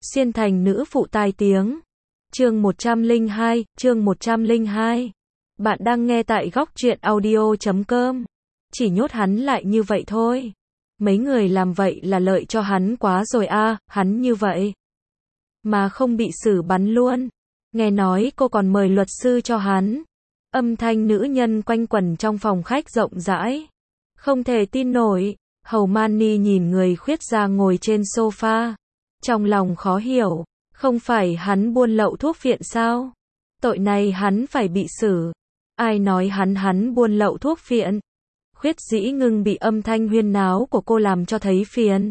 Xuyên thành nữ phụ tai tiếng. Chương 102. Bạn đang nghe tại góc truyện audio.com. Chỉ nhốt hắn lại như vậy thôi. Mấy người làm vậy là lợi cho hắn quá rồi a, hắn như vậy mà không bị xử bắn luôn. Nghe nói cô còn mời luật sư cho hắn. Âm thanh nữ nhân quanh quẩn trong phòng khách rộng rãi. Không thể tin nổi. Hầu Mani nhìn người khuyết gia ngồi trên sofa. Trong lòng khó hiểu. Không phải hắn buôn lậu thuốc phiện sao? Tội này hắn phải bị xử. Ai nói hắn buôn lậu thuốc phiện? Khuyết Dĩ Ngưng bị âm thanh huyên náo của cô làm cho thấy phiền.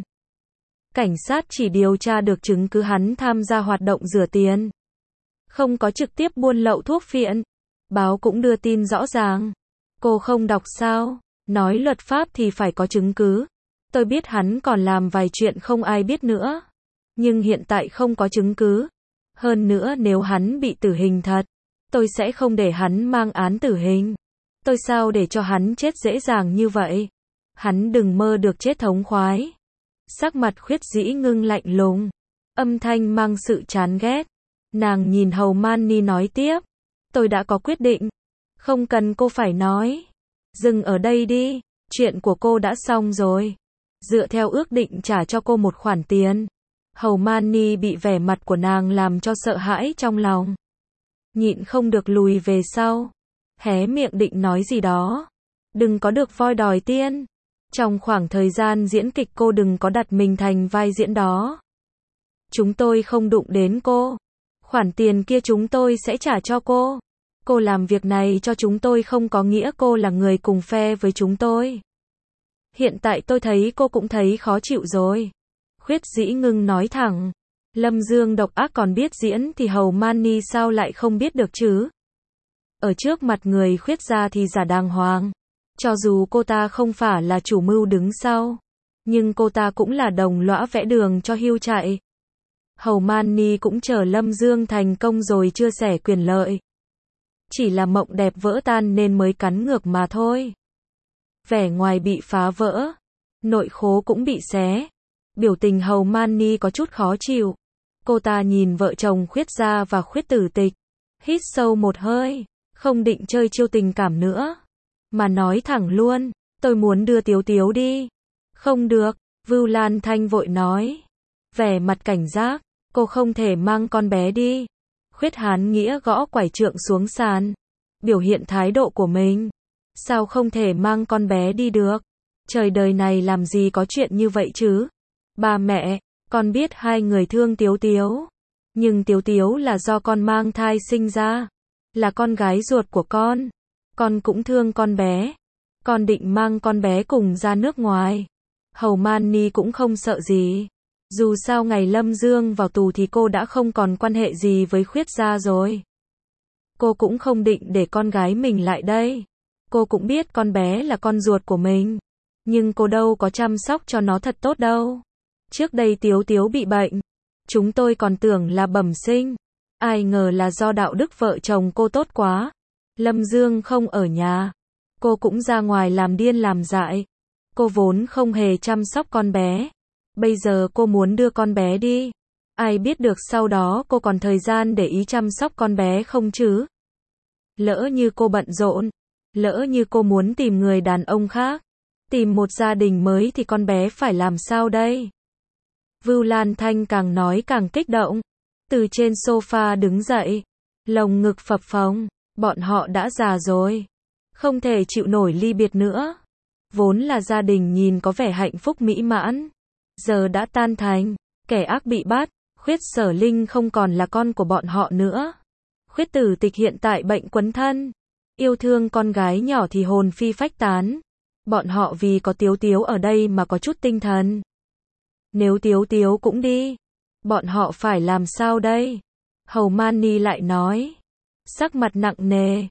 Cảnh sát chỉ điều tra được chứng cứ hắn tham gia hoạt động rửa tiền. Không có trực tiếp buôn lậu thuốc phiện. Báo cũng đưa tin rõ ràng. Cô không đọc sao? Nói luật pháp thì phải có chứng cứ. Tôi biết hắn còn làm vài chuyện không ai biết nữa. Nhưng hiện tại không có chứng cứ. Hơn nữa nếu hắn bị tử hình thật, tôi sẽ không để hắn mang án tử hình. Tôi sao để cho hắn chết dễ dàng như vậy? Hắn đừng mơ được chết thống khoái. Sắc mặt Khuyết Dĩ Ngưng lạnh lùng. Âm thanh mang sự chán ghét. Nàng nhìn Hầu Mani nói tiếp. Tôi đã có quyết định. Không cần cô phải nói. Dừng ở đây đi. Chuyện của cô đã xong rồi. Dựa theo ước định trả cho cô một khoản tiền. Hầu Mani bị vẻ mặt của nàng làm cho sợ hãi trong lòng. Nhịn không được lùi về sau. Hé miệng định nói gì đó. Đừng có được voi đòi tiên. Trong khoảng thời gian diễn kịch cô đừng có đặt mình thành vai diễn đó. Chúng tôi không đụng đến cô. Khoản tiền kia chúng tôi sẽ trả cho cô. Cô làm việc này cho chúng tôi không có nghĩa cô là người cùng phe với chúng tôi. Hiện tại tôi thấy cô cũng thấy khó chịu rồi. Khuyết Dĩ Ngưng nói thẳng. Lâm Dương độc ác còn biết diễn thì Hầu Mani sao lại không biết được chứ? Ở trước mặt người khuyết gia thì giả đàng hoàng. Cho dù cô ta không phải là chủ mưu đứng sau, nhưng cô ta cũng là đồng lõa vẽ đường cho Hưu chạy. Hầu Mani cũng chờ Lâm Dương thành công rồi chia sẻ quyền lợi. Chỉ là mộng đẹp vỡ tan nên mới cắn ngược mà thôi. Vẻ ngoài bị phá vỡ, nội khố cũng bị xé. Biểu tình Hầu Mani có chút khó chịu. Cô ta nhìn vợ chồng Khuyết gia và Khuyết Tử Tịch. Hít sâu một hơi. Không định chơi chiêu tình cảm nữa. Mà nói thẳng luôn. Tôi muốn đưa Tiếu Tiếu đi. Không được. Vưu Lan Thanh vội nói. Vẻ mặt cảnh giác. Cô không thể mang con bé đi. Khuyết Hán Nghĩa gõ quải trượng xuống sàn. Biểu hiện thái độ của mình. Sao không thể mang con bé đi được? Trời đời này làm gì có chuyện như vậy chứ? Ba mẹ, con biết hai người thương Tiếu Tiếu. Nhưng Tiếu Tiếu là do con mang thai sinh ra. Là con gái ruột của con. Con cũng thương con bé. Con định mang con bé cùng ra nước ngoài. Hầu Mani cũng không sợ gì. Dù sao ngày Lâm Dương vào tù thì cô đã không còn quan hệ gì với Khuyết gia rồi. Cô cũng không định để con gái mình lại đây. Cô cũng biết con bé là con ruột của mình. Nhưng cô đâu có chăm sóc cho nó thật tốt đâu. Trước đây Tiếu Tiếu bị bệnh. Chúng tôi còn tưởng là bẩm sinh. Ai ngờ là do đạo đức vợ chồng cô tốt quá. Lâm Dương không ở nhà. Cô cũng ra ngoài làm điên làm dại. Cô vốn không hề chăm sóc con bé. Bây giờ cô muốn đưa con bé đi. Ai biết được sau đó cô còn thời gian để ý chăm sóc con bé không chứ? Lỡ như cô bận rộn. Lỡ như cô muốn tìm người đàn ông khác. Tìm một gia đình mới thì con bé phải làm sao đây? Vưu Lan Thanh càng nói càng kích động. Từ trên sofa đứng dậy. Lồng ngực phập phồng. Bọn họ đã già rồi. Không thể chịu nổi ly biệt nữa. Vốn là gia đình nhìn có vẻ hạnh phúc mỹ mãn. Giờ đã tan thành. Kẻ ác bị bắt. Khuyết Sở Linh không còn là con của bọn họ nữa. Khuyết Tử Tịch hiện tại bệnh quấn thân. Yêu thương con gái nhỏ thì hồn phi phách tán. Bọn họ vì có Tiếu Tiếu ở đây mà có chút tinh thần. Nếu Tiếu Tiếu cũng đi, bọn họ phải làm sao đây? Hầu Mani lại nói. Sắc mặt nặng nề.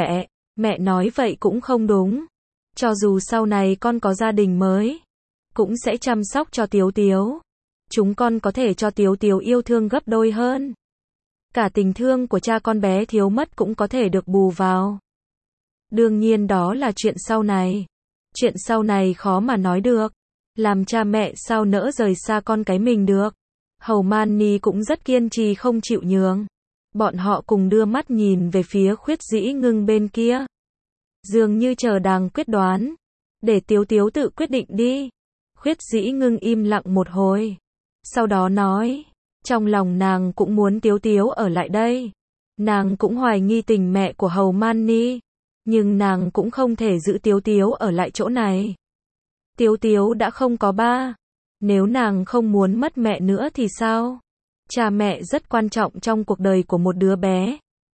Mẹ nói vậy cũng không đúng. Cho dù sau này con có gia đình mới, cũng sẽ chăm sóc cho Tiếu Tiếu. Chúng con có thể cho Tiếu Tiếu yêu thương gấp đôi hơn. Cả tình thương của cha con bé thiếu mất cũng có thể được bù vào. Đương nhiên đó là chuyện sau này. Chuyện sau này khó mà nói được. Làm cha mẹ sao nỡ rời xa con cái mình được. Hầu Man Ni cũng rất kiên trì không chịu nhường. Bọn họ cùng đưa mắt nhìn về phía Khuyết Dĩ Ngưng bên kia. Dường như chờ nàng quyết đoán. Để Tiếu Tiếu tự quyết định đi. Khuyết Dĩ Ngưng im lặng một hồi. Sau đó nói. Trong lòng nàng cũng muốn Tiếu Tiếu ở lại đây. Nàng cũng hoài nghi tình mẹ của Hầu Man Ni. Nhưng nàng cũng không thể giữ Tiếu Tiếu ở lại chỗ này. Tiếu Tiếu đã không có ba. Nếu nàng không muốn mất mẹ nữa thì sao? Cha mẹ rất quan trọng trong cuộc đời của một đứa bé.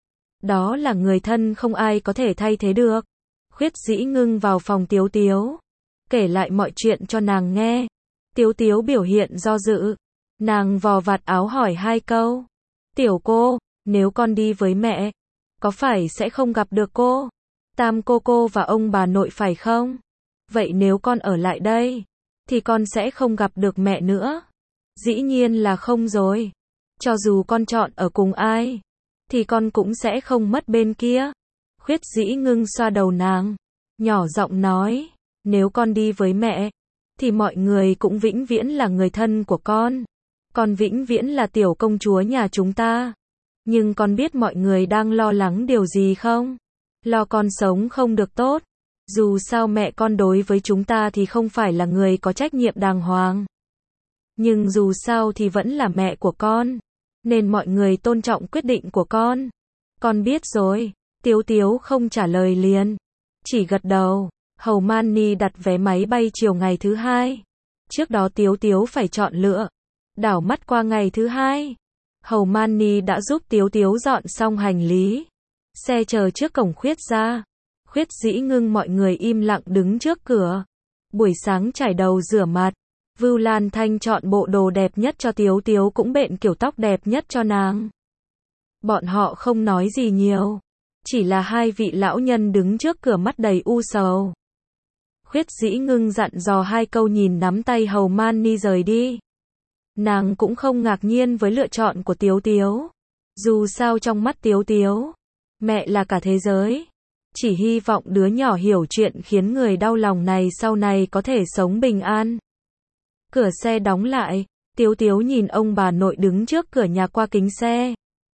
Đó là người thân không ai có thể thay thế được. Khuyết Dĩ Ngưng vào phòng Tiếu Tiếu. Kể lại mọi chuyện cho nàng nghe. Tiếu Tiếu biểu hiện do dự. Nàng vò vạt áo hỏi 2 câu. Tiểu cô, nếu con đi với mẹ, có phải sẽ không gặp được cô? Tam cô và ông bà nội phải không? Vậy nếu con ở lại đây, thì con sẽ không gặp được mẹ nữa. Dĩ nhiên là không rồi. Cho dù con chọn ở cùng ai, thì con cũng sẽ không mất bên kia. Khuyết Dĩ Ngưng xoa đầu nàng, nhỏ giọng nói, nếu con đi với mẹ, thì mọi người cũng vĩnh viễn là người thân của con. Con vĩnh viễn là tiểu công chúa nhà chúng ta. Nhưng con biết mọi người đang lo lắng điều gì không? Lo con sống không được tốt. Dù sao mẹ con đối với chúng ta thì không phải là người có trách nhiệm đàng hoàng. Nhưng dù sao thì vẫn là mẹ của con. Nên mọi người tôn trọng quyết định của con. Con biết rồi. Tiếu Tiếu không trả lời liền. Chỉ gật đầu. Hầu Man Ni đặt vé máy bay chiều ngày thứ 2. Trước đó Tiếu Tiếu phải chọn lựa. Đảo mắt qua ngày thứ 2. Hầu Man Ni đã giúp Tiếu Tiếu dọn xong hành lý. Xe chờ trước cổng Khuyết gia. Khuyết Dĩ Ngưng mọi người im lặng đứng trước cửa. Buổi sáng chải đầu rửa mặt. Vưu Lan Thanh chọn bộ đồ đẹp nhất cho Tiếu Tiếu cũng bện kiểu tóc đẹp nhất cho nàng. Bọn họ không nói gì nhiều. Chỉ là 2 vị lão nhân đứng trước cửa mắt đầy u sầu. Khuyết Dĩ Ngưng dặn dò 2 câu nhìn nắm tay Hầu Man Ni rời đi. Nàng cũng không ngạc nhiên với lựa chọn của Tiếu Tiếu. Dù sao trong mắt Tiếu Tiếu, mẹ là cả thế giới. Chỉ hy vọng đứa nhỏ hiểu chuyện khiến người đau lòng này sau này có thể sống bình an. Cửa xe đóng lại, Tiếu Tiếu nhìn ông bà nội đứng trước cửa nhà qua kính xe.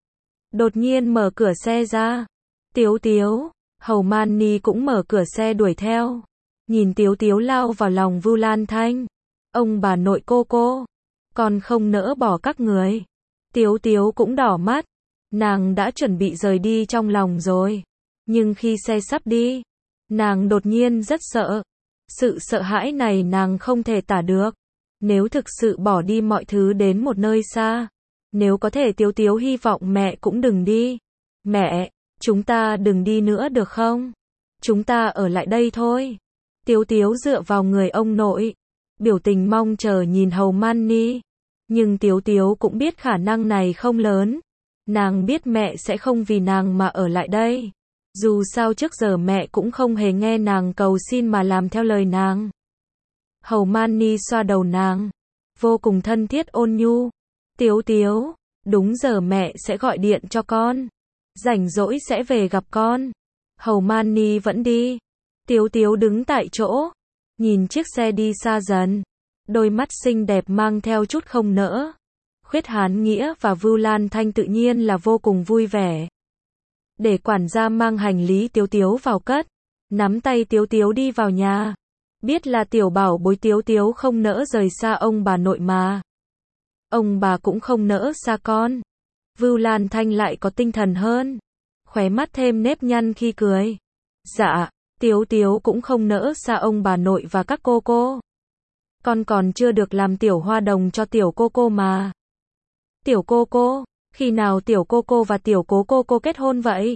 Đột nhiên mở cửa xe ra. Tiếu Tiếu, Hầu Man Ni cũng mở cửa xe đuổi theo. Nhìn Tiếu Tiếu lao vào lòng Vưu Lan Thanh. Ông bà nội cô, con không nỡ bỏ các người. Tiếu Tiếu cũng đỏ mắt. Nàng đã chuẩn bị rời đi trong lòng rồi. Nhưng khi xe sắp đi, nàng đột nhiên rất sợ. Sự sợ hãi này nàng không thể tả được. Nếu thực sự bỏ đi mọi thứ đến một nơi xa, nếu có thể Tiếu Tiếu hy vọng mẹ cũng đừng đi. Mẹ, chúng ta đừng đi nữa được không? Chúng ta ở lại đây thôi. Tiếu Tiếu dựa vào người ông nội. Biểu tình mong chờ nhìn Hầu Man Ni. Nhưng Tiếu Tiếu cũng biết khả năng này không lớn. Nàng biết mẹ sẽ không vì nàng mà ở lại đây. Dù sao trước giờ mẹ cũng không hề nghe nàng cầu xin mà làm theo lời nàng. Hầu Man Ni xoa đầu nàng. Vô cùng thân thiết ôn nhu. Tiếu Tiếu, đúng giờ mẹ sẽ gọi điện cho con. Rảnh rỗi sẽ về gặp con. Hầu Man Ni vẫn đi. Tiếu Tiếu đứng tại chỗ. Nhìn chiếc xe đi xa dần. Đôi mắt xinh đẹp mang theo chút không nỡ. Khuyết Hán Nghĩa và Vưu Lan Thanh tự nhiên là vô cùng vui vẻ. Để quản gia mang hành lý Tiếu Tiếu vào cất. Nắm tay Tiếu Tiếu đi vào nhà. Biết là tiểu bảo bối Tiếu Tiếu không nỡ rời xa ông bà nội mà. Ông bà cũng không nỡ xa con. Vưu Lan Thanh lại có tinh thần hơn. Khóe mắt thêm nếp nhăn khi cười. Dạ, Tiếu Tiếu cũng không nỡ xa ông bà nội và các cô. Con còn chưa được làm tiểu hoa đồng cho tiểu cô mà. Tiểu cô, khi nào tiểu cô và tiểu cô kết hôn vậy?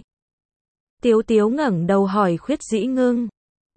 Tiếu Tiếu ngẩng đầu hỏi Khuyết Dĩ Ngưng.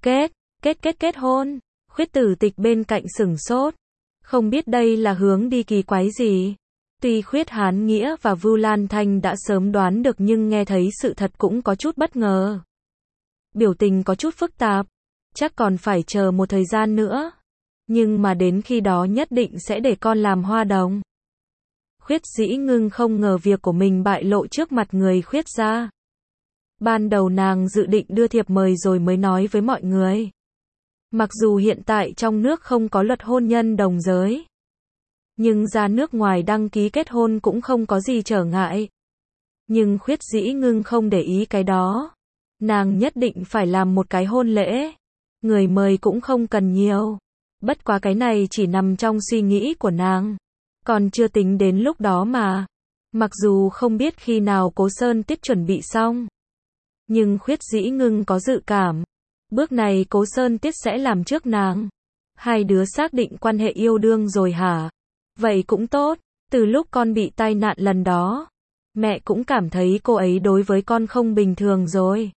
Kết hôn. Khuyết Tử Tịch bên cạnh sửng sốt. Không biết đây là hướng đi kỳ quái gì. Tuy Khuyết Hán Nghĩa và Vưu Lan Thanh đã sớm đoán được nhưng nghe thấy sự thật cũng có chút bất ngờ. Biểu tình có chút phức tạp. Chắc còn phải chờ một thời gian nữa. Nhưng mà đến khi đó nhất định sẽ để con làm hoa đồng. Khuyết Dĩ Ngưng không ngờ việc của mình bại lộ trước mặt người Khuyết gia. Ban đầu nàng dự định đưa thiệp mời rồi mới nói với mọi người. Mặc dù hiện tại trong nước không có luật hôn nhân đồng giới. Nhưng ra nước ngoài đăng ký kết hôn cũng không có gì trở ngại. Nhưng Khuyết Dĩ Ngưng không để ý cái đó. Nàng nhất định phải làm một cái hôn lễ. Người mời cũng không cần nhiều. Bất quá cái này chỉ nằm trong suy nghĩ của nàng. Còn chưa tính đến lúc đó mà. Mặc dù không biết khi nào Cố Sơn Tiết chuẩn bị xong. Nhưng Khuyết Dĩ Ngưng có dự cảm. Bước này Cố Sơn Tiết sẽ làm trước nàng. Hai đứa xác định quan hệ yêu đương rồi hả? Vậy cũng tốt. Từ lúc con bị tai nạn lần đó, mẹ cũng cảm thấy cô ấy đối với con không bình thường rồi.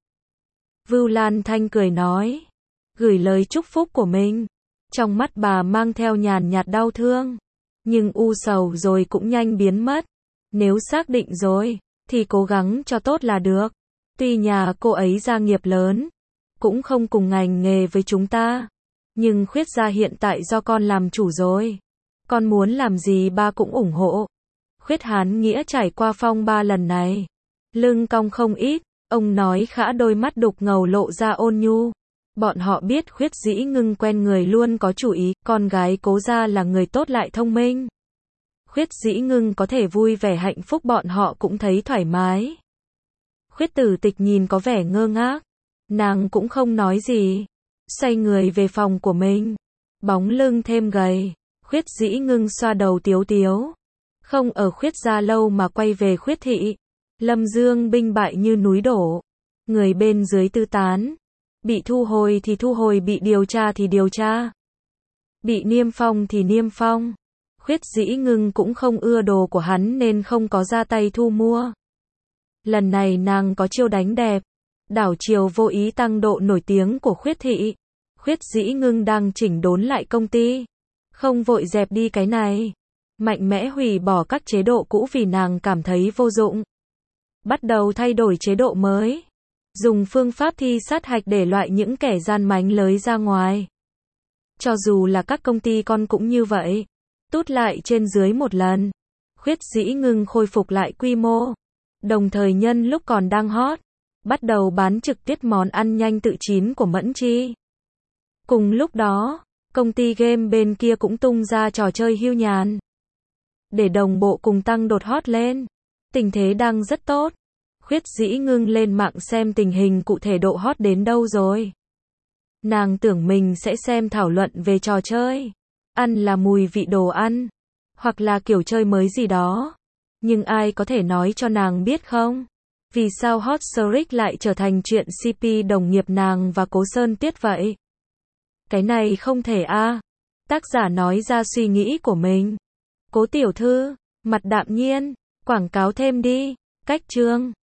Vưu Lan Thanh cười nói. Gửi lời chúc phúc của mình. Trong mắt bà mang theo nhàn nhạt đau thương. Nhưng u sầu rồi cũng nhanh biến mất. Nếu xác định rồi, thì cố gắng cho tốt là được. Tuy nhà cô ấy gia nghiệp lớn, cũng không cùng ngành nghề với chúng ta. Nhưng Khuyết gia hiện tại do con làm chủ rồi. Con muốn làm gì ba cũng ủng hộ. Khuyết Hán Nghĩa trải qua phong ba lần này. Lưng cong không ít, ông nói khẽ, đôi mắt đục ngầu lộ ra ôn nhu. Bọn họ biết Khuyết Dĩ Ngưng quen người luôn có chủ ý, con gái Cố gia là người tốt lại thông minh. Khuyết Dĩ Ngưng có thể vui vẻ hạnh phúc bọn họ cũng thấy thoải mái. Khuyết Tử Tịch nhìn có vẻ ngơ ngác. Nàng cũng không nói gì. Xoay người về phòng của mình. Bóng lưng thêm gầy. Khuyết Dĩ Ngưng xoa đầu tiếu tiếu. Không ở Khuyết gia lâu mà quay về Khuyết thị. Lâm Dương binh bại như núi đổ. Người bên dưới tư tán. Bị thu hồi thì thu hồi, bị điều tra thì điều tra. Bị niêm phong thì niêm phong. Khuyết Dĩ Ngưng cũng không ưa đồ của hắn nên không có ra tay thu mua. Lần này nàng có chiêu đánh đẹp. Đảo chiều vô ý tăng độ nổi tiếng của Khuyết thị. Khuyết Dĩ Ngưng đang chỉnh đốn lại công ty. Không vội dẹp đi cái này. Mạnh mẽ hủy bỏ các chế độ cũ vì nàng cảm thấy vô dụng. Bắt đầu thay đổi chế độ mới. Dùng phương pháp thi sát hạch để loại những kẻ gian mánh lới ra ngoài. Cho dù là các công ty con cũng như vậy. Tút lại trên dưới một lần. Khuyết Dĩ Ngưng khôi phục lại quy mô. Đồng thời nhân lúc còn đang hot, bắt đầu bán trực tiếp món ăn nhanh tự chín của Mẫn Chi. Cùng lúc đó, công ty game bên kia cũng tung ra trò chơi hưu nhàn. Để đồng bộ cùng tăng đột hot lên. Tình thế đang rất tốt. Khuyết Dĩ Ngưng lên mạng xem tình hình cụ thể độ hot đến đâu rồi. Nàng tưởng mình sẽ xem thảo luận về trò chơi. Ăn là mùi vị đồ ăn. Hoặc là kiểu chơi mới gì đó. Nhưng ai có thể nói cho nàng biết không? Vì sao Hot Streak lại trở thành chuyện CP đồng nghiệp nàng và Cố Sơn Tiết vậy? Cái này không thể a. Tác giả nói ra suy nghĩ của mình. Cố tiểu thư, mặt đạm nhiên, quảng cáo thêm đi. Cách chương